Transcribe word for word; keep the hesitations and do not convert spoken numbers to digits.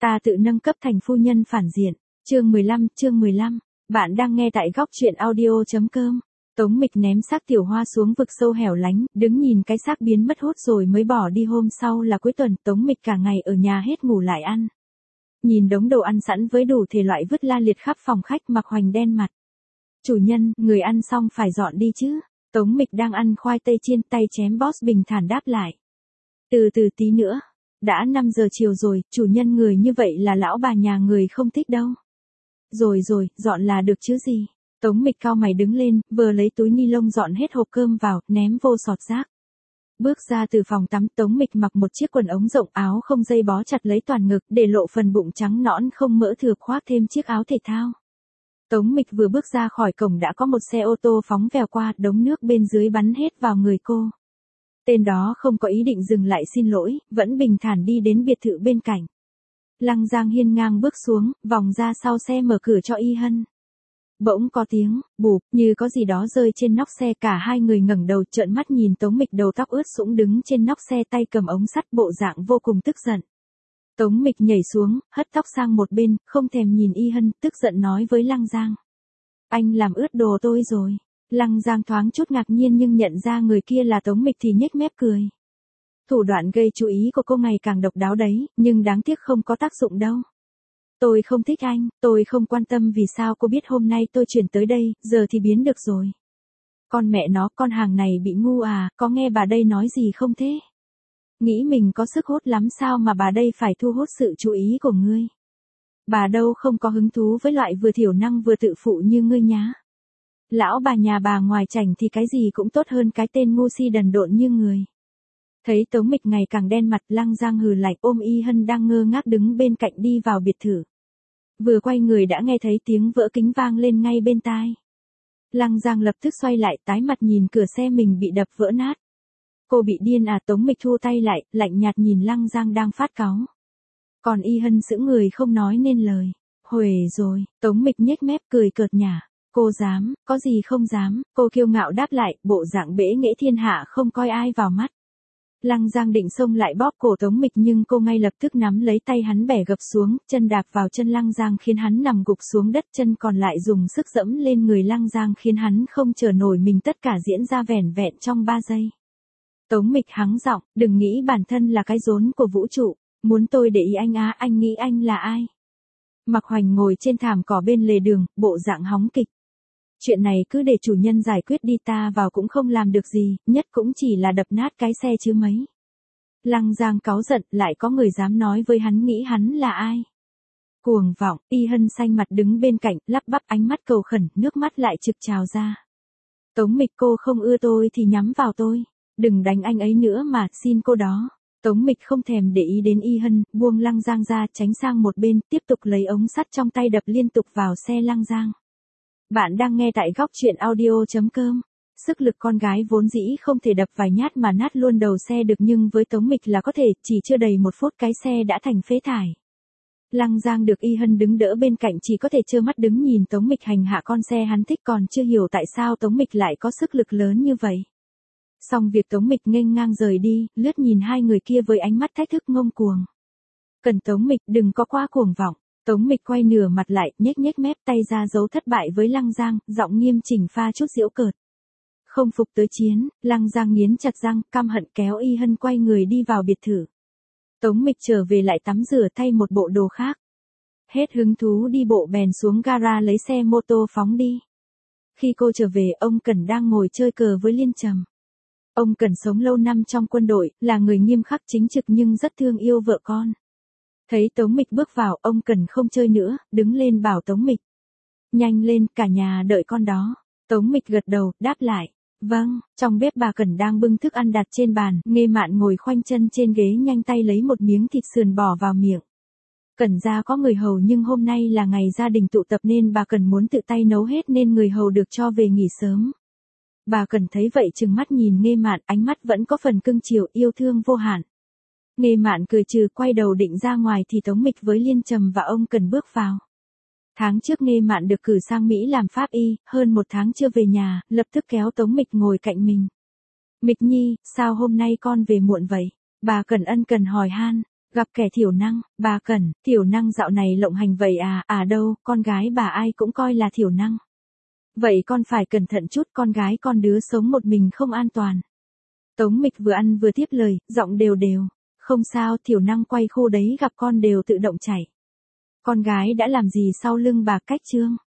Ta tự nâng cấp thành phu nhân phản diện. Chương mười lăm, chương mười lăm. Bạn đang nghe tại góc truyện audio chấm com. Tống Mịch ném xác Tiểu Hoa xuống vực sâu hẻo lánh, đứng nhìn cái xác biến mất hút rồi mới bỏ đi. Hôm sau là cuối tuần, Tống Mịch cả ngày ở nhà hết ngủ lại ăn. Nhìn đống đồ ăn sẵn với đủ thể loại vứt la liệt khắp phòng khách, Mạc Hoành đen mặt. Chủ nhân, người ăn xong phải dọn đi chứ. Tống Mịch đang ăn khoai tây chiên, tay chém boss bình thản đáp lại. Từ từ tí nữa. Đã năm giờ chiều rồi, chủ nhân người như vậy là lão bà nhà người không thích đâu. Rồi rồi, dọn là được chứ gì. Tống Mịch cau mày đứng lên, vừa lấy túi ni lông dọn hết hộp cơm vào, ném vô sọt rác. Bước ra từ phòng tắm, Tống Mịch mặc một chiếc quần ống rộng, áo không dây bó chặt lấy toàn ngực, để lộ phần bụng trắng nõn không mỡ thừa, khoác thêm chiếc áo thể thao. Tống Mịch vừa bước ra khỏi cổng đã có một xe ô tô phóng vèo qua, đống nước bên dưới bắn hết vào người cô. Tên đó không có ý định dừng lại xin lỗi, vẫn bình thản đi đến biệt thự bên cạnh. Lăng Giang hiên ngang bước xuống, vòng ra sau xe mở cửa cho Y Hân. Bỗng có tiếng, bụp, như có gì đó rơi trên nóc xe, cả hai người ngẩng đầu trợn mắt nhìn Tống Mịch đầu tóc ướt sũng đứng trên nóc xe, tay cầm ống sắt, bộ dạng vô cùng tức giận. Tống Mịch nhảy xuống, hất tóc sang một bên, không thèm nhìn Y Hân, tức giận nói với Lăng Giang. Anh làm ướt đồ tôi rồi. Lăng Giang thoáng chút ngạc nhiên nhưng nhận ra người kia là Tống Mịch thì nhếch mép cười. Thủ đoạn gây chú ý của cô ngày càng độc đáo đấy, nhưng đáng tiếc không có tác dụng đâu. Tôi không thích anh, tôi không quan tâm vì sao cô biết hôm nay tôi chuyển tới đây, giờ thì biến được rồi. Con mẹ nó, con hàng này bị ngu à, có nghe bà đây nói gì không thế? Nghĩ mình có sức hút lắm sao mà bà đây phải thu hút sự chú ý của ngươi? Bà đâu không có hứng thú với loại vừa thiểu năng vừa tự phụ như ngươi nhá. Lão bà nhà bà ngoài chảnh thì cái gì cũng tốt hơn cái tên ngu si đần độn như người. Thấy Tống Mịch ngày càng đen mặt, Lăng Giang hừ lạnh ôm Y Hân đang ngơ ngác đứng bên cạnh đi vào biệt thự. Vừa quay người đã nghe thấy tiếng vỡ kính vang lên ngay bên tai. Lăng Giang lập tức xoay lại, tái mặt nhìn cửa xe mình bị đập vỡ nát. Cô bị điên à? Tống Mịch thu tay lại, lạnh nhạt nhìn Lăng Giang đang phát cáu. Còn Y Hân sững người không nói nên lời. Huề rồi, Tống Mịch nhếch mép cười cợt nhả. Cô dám, có gì không dám, cô kiêu ngạo đáp lại, bộ dạng bẽ nghễ thiên hạ không coi ai vào mắt. Lăng Giang định xông lại bóp cổ Tống Mịch nhưng cô ngay lập tức nắm lấy tay hắn bẻ gập xuống, chân đạp vào chân Lăng Giang khiến hắn nằm gục xuống đất, chân còn lại dùng sức dẫm lên người Lăng Giang khiến hắn không chờ nổi mình, tất cả diễn ra vẻn vẹn trong ba giây. Tống Mịch hắng giọng, đừng nghĩ bản thân là cái rốn của vũ trụ, muốn tôi để ý anh á, anh nghĩ anh là ai? Mạc Hoành ngồi trên thảm cỏ bên lề đường, bộ dạng hóng kịch. Chuyện này cứ để chủ nhân giải quyết đi, ta vào cũng không làm được gì, nhất cũng chỉ là đập nát cái xe chứ mấy. Lăng Giang cáu giận, lại có người dám nói với hắn nghĩ hắn là ai. Cuồng vọng, Y Hân xanh mặt đứng bên cạnh, lắp bắp ánh mắt cầu khẩn, nước mắt lại trực trào ra. Tống Mịch, cô không ưa tôi thì nhắm vào tôi. Đừng đánh anh ấy nữa mà, xin cô đó. Tống Mịch không thèm để ý đến Y Hân, buông Lăng Giang ra, tránh sang một bên, tiếp tục lấy ống sắt trong tay đập liên tục vào xe Lăng Giang. Bạn đang nghe tại góc truyện audio chấm com. Sức lực con gái vốn dĩ không thể đập vài nhát mà nát luôn đầu xe được, nhưng với Tống Mịch là có thể, chỉ chưa đầy một phút cái xe đã thành phế thải. Lăng Giang được Y Hân đứng đỡ bên cạnh chỉ có thể trơ mắt đứng nhìn Tống Mịch hành hạ con xe hắn thích, còn chưa hiểu tại sao Tống Mịch lại có sức lực lớn như vậy. Xong việc Tống Mịch nghênh ngang rời đi, lướt nhìn hai người kia với ánh mắt thách thức ngông cuồng. Cần Tống Mịch, đừng có quá cuồng vọng. Tống Mịch quay nửa mặt lại, nhếch nhếch mép, tay ra dấu thất bại với Lăng Giang, giọng nghiêm chỉnh pha chút giễu cợt. Không phục tới chiến, Lăng Giang nghiến chặt răng, căm hận kéo Y Hân quay người đi vào biệt thự. Tống Mịch trở về lại tắm rửa thay một bộ đồ khác. Hết hứng thú đi bộ bèn xuống gara lấy xe mô tô phóng đi. Khi cô trở về, ông Cẩn đang ngồi chơi cờ với Liên Trầm. Ông Cẩn sống lâu năm trong quân đội, là người nghiêm khắc chính trực nhưng rất thương yêu vợ con. Thấy Tống Mịch bước vào, ông Cẩn không chơi nữa, đứng lên bảo Tống Mịch. Nhanh lên, cả nhà đợi con đó. Tống Mịch gật đầu, đáp lại. Vâng, trong bếp bà Cẩn đang bưng thức ăn đặt trên bàn, Nghê Mạn ngồi khoanh chân trên ghế nhanh tay lấy một miếng thịt sườn bỏ vào miệng. Cẩn gia có người hầu nhưng hôm nay là ngày gia đình tụ tập nên bà Cẩn muốn tự tay nấu hết nên người hầu được cho về nghỉ sớm. Bà Cẩn thấy vậy trừng mắt nhìn Nghê Mạn, ánh mắt vẫn có phần cưng chiều yêu thương vô hạn. Nghê Mạn cười trừ, quay đầu định ra ngoài thì Tống Mịch với Liên Trầm và ông Cẩn bước vào. Tháng trước Nghê Mạn được cử sang Mỹ làm pháp y, hơn một tháng chưa về nhà, lập tức kéo Tống Mịch ngồi cạnh mình. Mịch nhi, sao hôm nay con về muộn vậy? Bà Cẩn ân cần hỏi han. Gặp kẻ thiểu năng, bà Cẩn, thiểu năng dạo này lộng hành vậy à, à đâu, con gái bà ai cũng coi là thiểu năng. Vậy con phải cẩn thận chút, con gái con đứa sống một mình không an toàn. Tống Mịch vừa ăn vừa tiếp lời, giọng đều đều. Không sao, thiểu năng quay khu đấy gặp con đều tự động chạy. Con gái đã làm gì sau lưng bà Cách Trương?